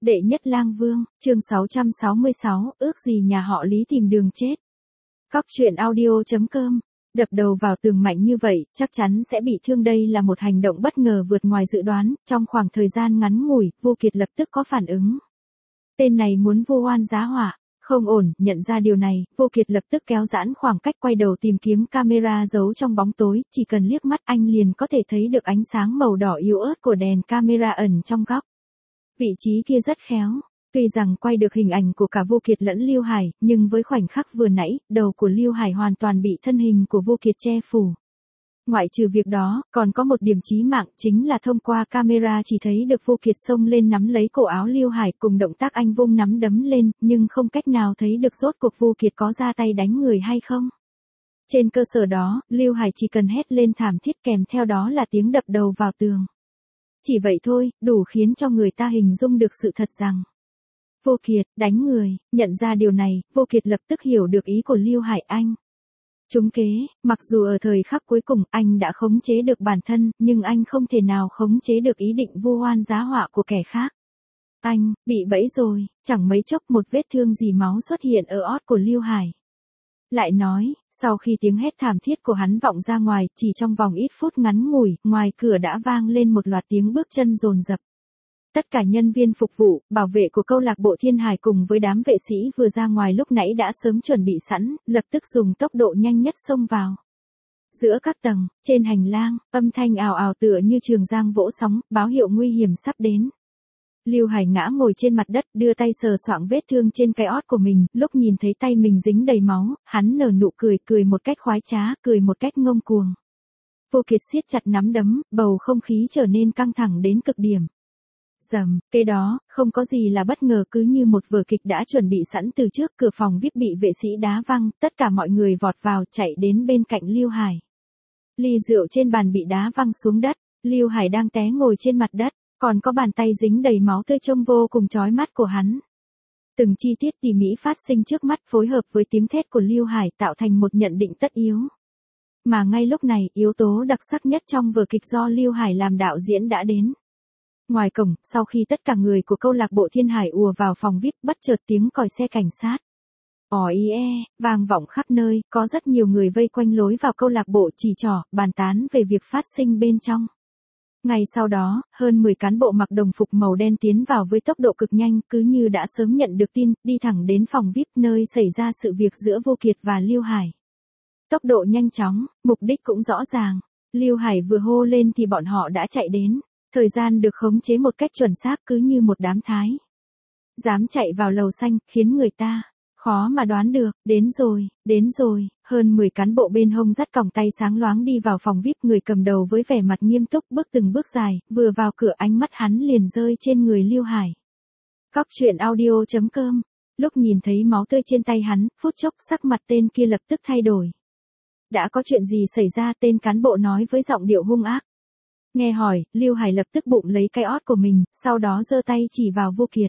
Đệ nhất lang vương, chương 666, ước gì nhà họ Lý tìm đường chết. Cóc truyện audio.com. Đập đầu vào tường mạnh như vậy, chắc chắn sẽ bị thương, đây là một hành động bất ngờ vượt ngoài dự đoán, trong khoảng thời gian ngắn ngủi, Vô Kiệt lập tức có phản ứng. Tên này muốn vu oan giá họa, không ổn, nhận ra điều này, Vô Kiệt lập tức kéo giãn khoảng cách, quay đầu tìm kiếm camera giấu trong bóng tối, chỉ cần liếc mắt anh liền có thể thấy được ánh sáng màu đỏ yếu ớt của đèn camera ẩn trong góc. Vị trí kia rất khéo, tuy rằng quay được hình ảnh của cả Vô Kiệt lẫn Lưu Hải, nhưng với khoảnh khắc vừa nãy, đầu của Lưu Hải hoàn toàn bị thân hình của Vô Kiệt che phủ. Ngoại trừ việc đó, còn có một điểm chí mạng, chính là thông qua camera chỉ thấy được Vô Kiệt xông lên nắm lấy cổ áo Lưu Hải cùng động tác anh vung nắm đấm lên, nhưng không cách nào thấy được rốt cuộc Vô Kiệt có ra tay đánh người hay không. Trên cơ sở đó, Lưu Hải chỉ cần hét lên thảm thiết kèm theo đó là tiếng đập đầu vào tường. Chỉ vậy thôi, đủ khiến cho người ta hình dung được sự thật rằng Vô Kiệt đánh người. Nhận ra điều này, Vô Kiệt lập tức hiểu được ý của Lưu Hải anh. Trúng kế, mặc dù ở thời khắc cuối cùng anh đã khống chế được bản thân, nhưng anh không thể nào khống chế được ý định vu oan giá họa của kẻ khác. Anh bị bẫy rồi, chẳng mấy chốc một vết thương dì máu xuất hiện ở ót của Lưu Hải. Lại nói, sau khi tiếng hét thảm thiết của hắn vọng ra ngoài, chỉ trong vòng ít phút ngắn ngủi, ngoài cửa đã vang lên một loạt tiếng bước chân dồn dập. Tất cả nhân viên phục vụ, bảo vệ của câu lạc bộ Thiên Hải cùng với đám vệ sĩ vừa ra ngoài lúc nãy đã sớm chuẩn bị sẵn, lập tức dùng tốc độ nhanh nhất xông vào. Giữa các tầng, trên hành lang, âm thanh ào ào tựa như trường giang vỗ sóng, báo hiệu nguy hiểm sắp đến. Lưu Hải ngã ngồi trên mặt đất, đưa tay sờ soạng vết thương trên cái ót của mình, lúc nhìn thấy tay mình dính đầy máu, hắn nở nụ cười, cười một cách khoái trá, cười một cách ngông cuồng. Vô Kiệt siết chặt nắm đấm, bầu không khí trở nên căng thẳng đến cực điểm. Rầm, kế đó, không có gì là bất ngờ, cứ như một vở kịch đã chuẩn bị sẵn từ trước, cửa phòng VIP bị vệ sĩ đá văng, tất cả mọi người vọt vào, chạy đến bên cạnh Lưu Hải. Ly rượu trên bàn bị đá văng xuống đất, Lưu Hải đang té ngồi trên mặt đất. Còn có bàn tay dính đầy máu tươi trông vô cùng chói mắt của hắn. Từng chi tiết tỉ mỉ phát sinh trước mắt phối hợp với tiếng thét của Lưu Hải tạo thành một nhận định tất yếu. Mà ngay lúc này, yếu tố đặc sắc nhất trong vở kịch do Lưu Hải làm đạo diễn đã đến. Ngoài cổng, sau khi tất cả người của câu lạc bộ Thiên Hải ùa vào phòng VIP, bất chợt tiếng còi xe cảnh sát vang vọng khắp nơi, có rất nhiều người vây quanh lối vào câu lạc bộ chỉ trỏ, bàn tán về việc phát sinh bên trong. Ngay sau đó, hơn 10 cán bộ mặc đồng phục màu đen tiến vào với tốc độ cực nhanh, cứ như đã sớm nhận được tin, đi thẳng đến phòng VIP nơi xảy ra sự việc giữa Vô Kiệt và Lưu Hải. Tốc độ nhanh chóng, mục đích cũng rõ ràng. Lưu Hải vừa hô lên thì bọn họ đã chạy đến. Thời gian được khống chế một cách chuẩn xác, cứ như một đám thái dám chạy vào lầu xanh, khiến người ta khó mà đoán được. Đến rồi, hơn 10 cán bộ bên hông dắt còng tay sáng loáng đi vào phòng VIP, người cầm đầu với vẻ mặt nghiêm túc bước từng bước dài, vừa vào cửa ánh mắt hắn liền rơi trên người Lưu Hải. Cóc truyện audio.com. Lúc nhìn thấy máu tươi trên tay hắn, phút chốc sắc mặt tên kia lập tức thay đổi. Đã có chuyện gì xảy ra? Tên cán bộ nói với giọng điệu hung ác. Nghe hỏi, Lưu Hải lập tức bụng lấy cái ót của mình, sau đó giơ tay chỉ vào Vô Kiệt.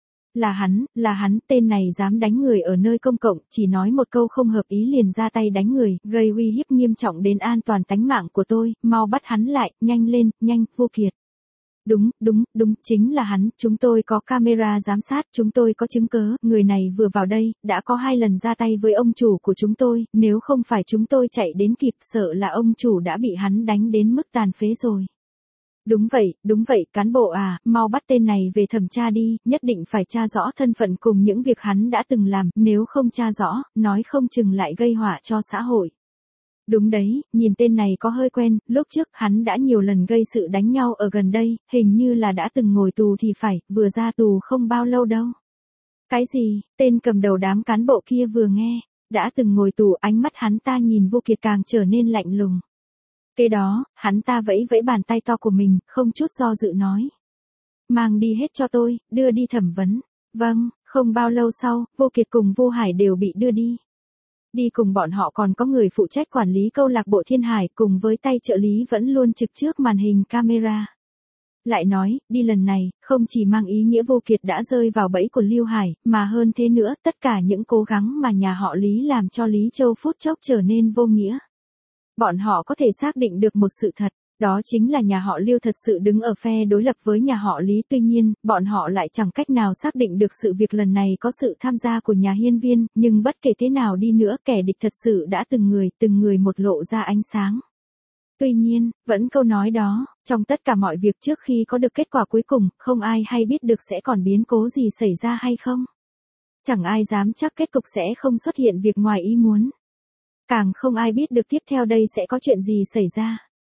Là hắn, tên này dám đánh người ở nơi công cộng, chỉ nói một câu không hợp ý liền ra tay đánh người, gây uy hiếp nghiêm trọng đến an toàn tánh mạng của tôi, mau bắt hắn lại, nhanh lên, nhanh, Vô Kiệt. Đúng, chính là hắn, chúng tôi có camera giám sát, chúng tôi có chứng cớ, người này vừa vào đây, đã có 2 lần ra tay với ông chủ của chúng tôi, nếu không phải chúng tôi chạy đến kịp, sợ là ông chủ đã bị hắn đánh đến mức tàn phế rồi. Đúng vậy, cán bộ à, mau bắt tên này về thẩm tra đi, nhất định phải tra rõ thân phận cùng những việc hắn đã từng làm, nếu không tra rõ, nói không chừng lại gây họa cho xã hội. Đúng đấy, nhìn tên này có hơi quen, lúc trước hắn đã nhiều lần gây sự đánh nhau ở gần đây, hình như là đã từng ngồi tù thì phải, vừa ra tù không bao lâu đâu. Cái gì? Tên cầm đầu đám cán bộ kia vừa nghe, đã từng ngồi tù, ánh mắt hắn ta nhìn Vô Kiệt càng trở nên lạnh lùng. Kế đó, hắn ta vẫy vẫy bàn tay to của mình, không chút do dự nói. Mang đi hết cho tôi, đưa đi thẩm vấn. Vâng, không bao lâu sau, Vô Kiệt cùng Vô Hải đều bị đưa đi. Đi cùng bọn họ còn có người phụ trách quản lý câu lạc bộ Thiên Hải cùng với tay trợ lý vẫn luôn trực trước màn hình camera. Lại nói, đi lần này, không chỉ mang ý nghĩa Vô Kiệt đã rơi vào bẫy của Lưu Hải, mà hơn thế nữa, tất cả những cố gắng mà nhà họ Lý làm cho Lý Châu phút chốc trở nên vô nghĩa. Bọn họ có thể xác định được một sự thật, Đó chính là nhà họ Lưu thật sự đứng ở phe đối lập với nhà họ Lý, tuy nhiên, bọn họ lại chẳng cách nào xác định được sự việc lần này có sự tham gia của nhà hiên viên, nhưng bất kể thế nào đi nữa kẻ địch thật sự đã từng người một lộ ra ánh sáng. Tuy nhiên, vẫn câu nói đó, trong tất cả mọi việc trước khi có được kết quả cuối cùng, không ai hay biết được sẽ còn biến cố gì xảy ra hay không. Chẳng ai dám chắc kết cục sẽ không xuất hiện việc ngoài ý muốn. Càng không ai biết được tiếp theo đây sẽ có chuyện gì xảy ra.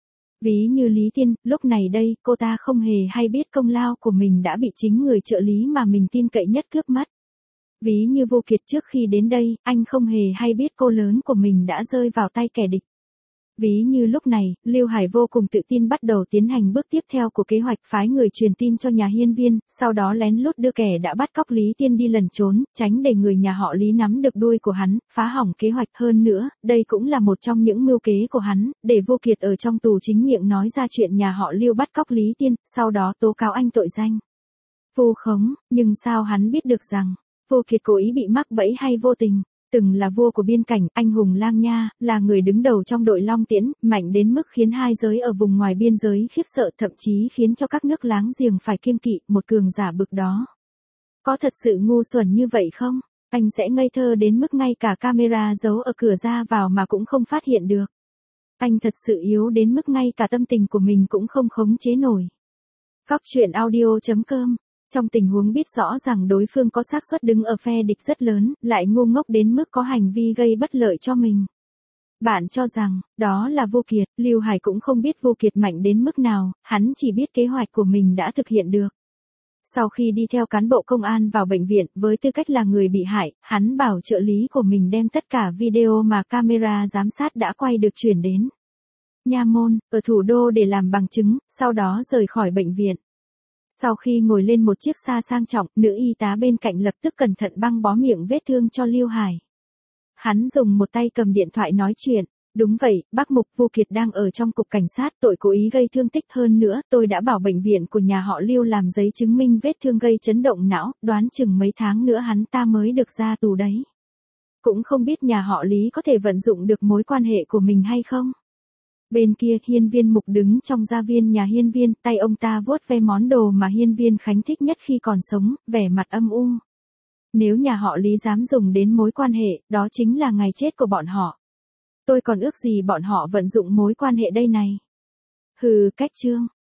Ví như Lý Tiên, lúc này đây, cô ta không hề hay biết công lao của mình đã bị chính người trợ lý mà mình tin cậy nhất cướp mất. Ví như Vô Kiệt trước khi đến đây, anh không hề hay biết cô lớn của mình đã rơi vào tay kẻ địch. Ví như lúc này, Lưu Hải vô cùng tự tin bắt đầu tiến hành bước tiếp theo của kế hoạch, phái người truyền tin cho nhà hiên viên, sau đó lén lút đưa kẻ đã bắt cóc Lý Tiên đi lẩn trốn, tránh để người nhà họ Lý nắm được đuôi của hắn, phá hỏng kế hoạch. Hơn nữa, đây cũng là một trong những mưu kế của hắn, để Vô Kiệt ở trong tù chính miệng nói ra chuyện nhà họ Lưu bắt cóc Lý Tiên, sau đó tố cáo anh tội danh vu khống, nhưng sao hắn biết được rằng Vô Kiệt cố ý bị mắc bẫy hay vô tình. Từng là vua của biên cảnh, anh hùng Lang Nha, là người đứng đầu trong đội Long Tiễn, mạnh đến mức khiến hai giới ở vùng ngoài biên giới khiếp sợ, thậm chí khiến cho các nước láng giềng phải kiêng kỵ, một cường giả bực đó. Có thật sự ngu xuẩn như vậy không? Anh sẽ ngây thơ đến mức ngay cả camera giấu ở cửa ra vào mà cũng không phát hiện được. Anh thật sự yếu đến mức ngay cả tâm tình của mình cũng không khống chế nổi. Góc truyện audio.com. Trong tình huống biết rõ rằng đối phương có xác suất đứng ở phe địch rất lớn, lại ngu ngốc đến mức có hành vi gây bất lợi cho mình. Bạn cho rằng, đó là Vô Kiệt, Lưu Hải cũng không biết Vô Kiệt mạnh đến mức nào, hắn chỉ biết kế hoạch của mình đã thực hiện được. Sau khi đi theo cán bộ công an vào bệnh viện, với tư cách là người bị hại, hắn bảo trợ lý của mình đem tất cả video mà camera giám sát đã quay được chuyển đến Nha Môn, ở thủ đô để làm bằng chứng, sau đó rời khỏi bệnh viện. Sau khi ngồi lên một chiếc xa sang trọng, nữ y tá bên cạnh lập tức cẩn thận băng bó miệng vết thương cho Lưu Hải. Hắn dùng một tay cầm điện thoại nói chuyện. Đúng vậy, bác Mục, Vô Kiệt đang ở trong cục cảnh sát, tội cố ý gây thương tích. Hơn nữa, tôi đã bảo bệnh viện của nhà họ Lưu làm giấy chứng minh vết thương gây chấn động não, đoán chừng mấy tháng nữa hắn ta mới được ra tù đấy. Cũng không biết nhà họ Lý có thể vận dụng được mối quan hệ của mình hay không. Bên kia, hiên viên Mục đứng trong gia viên nhà hiên viên, tay ông ta vuốt ve món đồ mà hiên viên Khánh thích nhất khi còn sống, vẻ mặt âm u. Nếu nhà họ Lý dám dùng đến mối quan hệ, đó chính là ngày chết của bọn họ. Tôi còn ước gì bọn họ vận dụng mối quan hệ đây này. Hừ, cách trương.